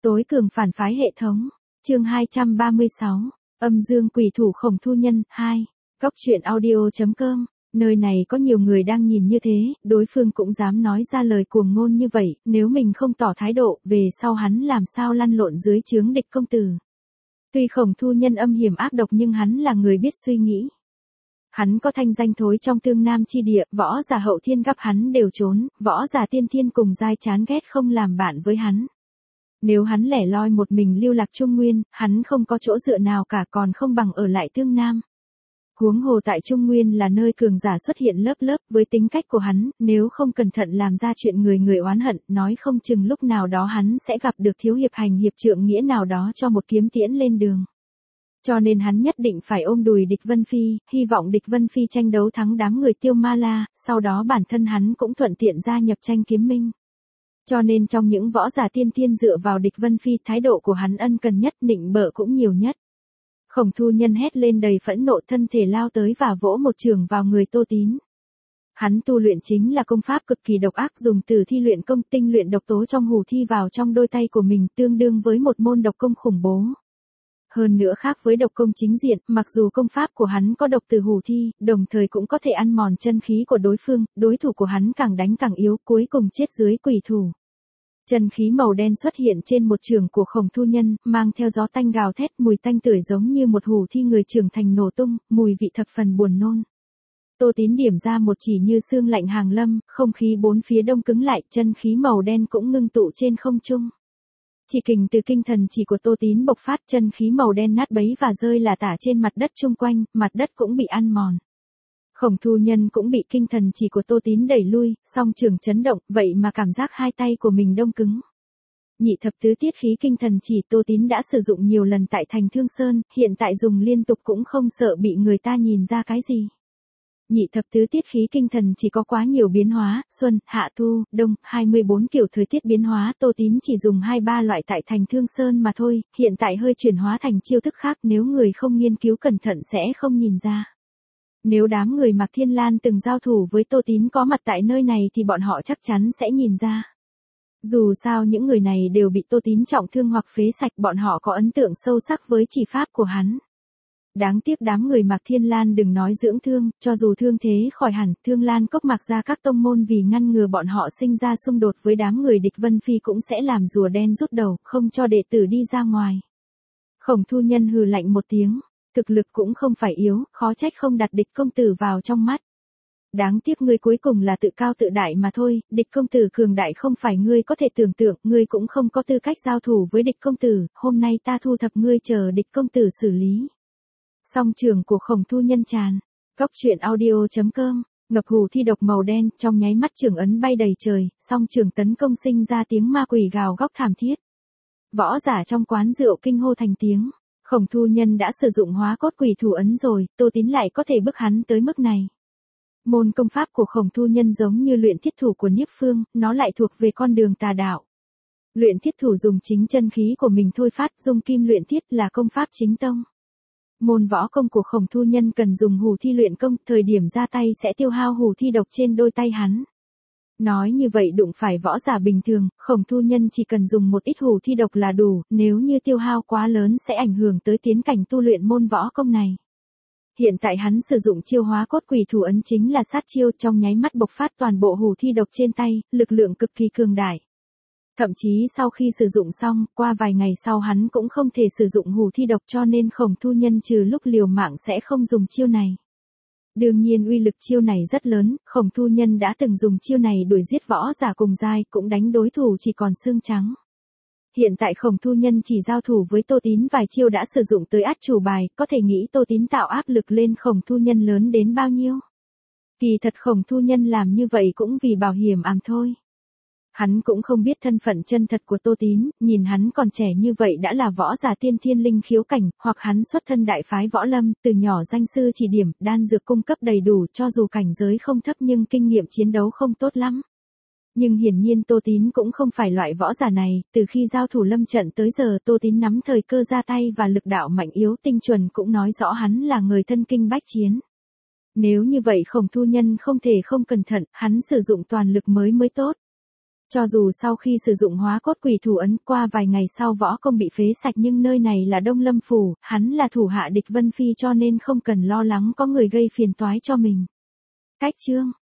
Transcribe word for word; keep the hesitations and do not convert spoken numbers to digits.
Tối cường phản phái hệ thống. Chương hai trăm ba mươi sáu. Âm dương quỷ thủ Khổng Thu Nhân hai. Góc truyện audio.com. Nơi này có nhiều người đang nhìn như thế, đối phương cũng dám nói ra lời cuồng ngôn như vậy, nếu mình không tỏ thái độ, về sau hắn làm sao lăn lộn dưới trướng địch công tử. Tuy Khổng Thu Nhân âm hiểm ác độc nhưng hắn là người biết suy nghĩ. Hắn có thanh danh thối trong Tương Nam chi địa, võ giả hậu thiên gặp hắn đều trốn, võ giả tiên thiên cùng giai chán ghét không làm bạn với hắn. Nếu hắn lẻ loi một mình lưu lạc Trung Nguyên, hắn không có chỗ dựa nào cả, còn không bằng ở lại Tương Nam. Huống hồ tại Trung Nguyên là nơi cường giả xuất hiện lớp lớp, với tính cách của hắn, nếu không cẩn thận làm ra chuyện người người oán hận, nói không chừng lúc nào đó hắn sẽ gặp được thiếu hiệp hành hiệp trượng nghĩa nào đó cho một kiếm tiễn lên đường. Cho nên hắn nhất định phải ôm đùi địch Vân Phi, hy vọng địch Vân Phi tranh đấu thắng đám người Tiêu Ma La, sau đó bản thân hắn cũng thuận tiện gia nhập tranh kiếm minh. Cho nên trong những võ giả tiên tiên dựa vào địch Vân Phi, thái độ của hắn ân cần nhất, nịnh bợ cũng nhiều nhất. Khổng Thu Nhân hét lên đầy phẫn nộ, thân thể lao tới và vỗ một trường vào người Tô Tín. Hắn tu luyện chính là công pháp cực kỳ độc ác, dùng tử thi luyện công, tinh luyện độc tố trong hủ thi vào trong đôi tay của mình, tương đương với một môn độc công khủng bố. Hơn nữa khác với độc công chính diện, mặc dù công pháp của hắn có độc từ hủ thi, đồng thời cũng có thể ăn mòn chân khí của đối phương, đối thủ của hắn càng đánh càng yếu, cuối cùng chết dưới quỷ thủ. Chân khí màu đen xuất hiện trên một trường của Khổng Thu Nhân, mang theo gió tanh gào thét, mùi tanh tưởi giống như một hủ thi người trưởng thành nổ tung, mùi vị thập phần buồn nôn. Tô Tín điểm ra một chỉ như xương lạnh hàng lâm, không khí bốn phía đông cứng lại, chân khí màu đen cũng ngưng tụ trên không trung. Chỉ kình từ kinh thần chỉ của Tô Tín bộc phát, chân khí màu đen nát bấy và rơi lả tả trên mặt đất chung quanh, mặt đất cũng bị ăn mòn. Khổng Thu Nhân cũng bị kinh thần chỉ của Tô Tín đẩy lui, song trường chấn động, vậy mà cảm giác hai tay của mình đông cứng. Nhị thập tứ tiết khí kinh thần chỉ Tô Tín đã sử dụng nhiều lần tại thành Thương Sơn, hiện tại dùng liên tục cũng không sợ bị người ta nhìn ra cái gì. Nhị thập tứ tiết khí kinh thần chỉ có quá nhiều biến hóa, xuân, hạ thu, đông, hai mươi bốn kiểu thời tiết biến hóa, Tô Tín chỉ dùng hai ba loại tại thành Thương Sơn mà thôi, hiện tại hơi chuyển hóa thành chiêu thức khác, nếu người không nghiên cứu cẩn thận sẽ không nhìn ra. Nếu đám người Mạc Thiên Lan từng giao thủ với Tô Tín có mặt tại nơi này thì bọn họ chắc chắn sẽ nhìn ra. Dù sao những người này đều bị Tô Tín trọng thương hoặc phế sạch, bọn họ có ấn tượng sâu sắc với chỉ pháp của hắn. Đáng tiếc đám người Mạc Thiên Lan đừng nói dưỡng thương, cho dù thương thế khỏi hẳn, Thương Lan Cốc Mạc ra các tông môn vì ngăn ngừa bọn họ sinh ra xung đột với đám người địch Vân Phi cũng sẽ làm rùa đen rút đầu, không cho đệ tử đi ra ngoài. Khổng Thu Nhân hừ lạnh một tiếng, thực lực cũng không phải yếu, khó trách không đặt địch công tử vào trong mắt. Đáng tiếc ngươi cuối cùng là tự cao tự đại mà thôi, địch công tử cường đại không phải ngươi có thể tưởng tượng, ngươi cũng không có tư cách giao thủ với địch công tử, hôm nay ta thu thập ngươi chờ địch công tử xử lý. Song trường của Khổng Thu Nhân tràn. Góc truyện audio.com. Ngập hủ thi độc màu đen, trong nháy mắt trường ấn bay đầy trời, song trường tấn công sinh ra tiếng ma quỷ gào góc thảm thiết. Võ giả trong quán rượu kinh hô thành tiếng. Khổng Thu Nhân đã sử dụng hóa cốt quỷ thủ ấn rồi, Tô Tín lại có thể bức hắn tới mức này. Môn công pháp của Khổng Thu Nhân giống như luyện thiết thủ của Niếp Phương, nó lại thuộc về con đường tà đạo. Luyện thiết thủ dùng chính chân khí của mình thôi phát, dung kim luyện thiết là công pháp chính tông. Môn võ công của Khổng Thu Nhân cần dùng hủ thi luyện công, thời điểm ra tay sẽ tiêu hao hủ thi độc trên đôi tay hắn. Nói như vậy đụng phải võ giả bình thường, Khổng Thu Nhân chỉ cần dùng một ít hủ thi độc là đủ, nếu như tiêu hao quá lớn sẽ ảnh hưởng tới tiến cảnh tu luyện môn võ công này. Hiện tại hắn sử dụng chiêu hóa cốt quỷ thủ ấn chính là sát chiêu, trong nháy mắt bộc phát toàn bộ hủ thi độc trên tay, lực lượng cực kỳ cường đại. Thậm chí sau khi sử dụng xong, qua vài ngày sau hắn cũng không thể sử dụng hủ thi độc, cho nên Khổng Thu Nhân trừ lúc liều mạng sẽ không dùng chiêu này. Đương nhiên uy lực chiêu này rất lớn, Khổng Thu Nhân đã từng dùng chiêu này đuổi giết võ giả cùng giai, cũng đánh đối thủ chỉ còn xương trắng. Hiện tại Khổng Thu Nhân chỉ giao thủ với Tô Tín vài chiêu đã sử dụng tới át chủ bài, có thể nghĩ Tô Tín tạo áp lực lên Khổng Thu Nhân lớn đến bao nhiêu. Kỳ thật Khổng Thu Nhân làm như vậy cũng vì bảo hiểm ảm thôi. Hắn cũng không biết thân phận chân thật của Tô Tín, nhìn hắn còn trẻ như vậy đã là võ giả tiên thiên linh khiếu cảnh, hoặc hắn xuất thân đại phái võ lâm, từ nhỏ danh sư chỉ điểm, đan dược cung cấp đầy đủ, cho dù cảnh giới không thấp nhưng kinh nghiệm chiến đấu không tốt lắm. Nhưng hiển nhiên Tô Tín cũng không phải loại võ giả này, từ khi giao thủ lâm trận tới giờ Tô Tín nắm thời cơ ra tay và lực đạo mạnh yếu tinh chuẩn cũng nói rõ hắn là người thân kinh bách chiến. Nếu như vậy Khổng Thu Nhân không thể không cẩn thận, hắn sử dụng toàn lực mới mới tốt. Cho dù sau khi sử dụng hóa cốt quỷ thủ ấn qua vài ngày sau võ công bị phế sạch nhưng nơi này là Đông Lâm Phủ, hắn là thủ hạ địch Vân Phi cho nên không cần lo lắng có người gây phiền toái cho mình. Cách chương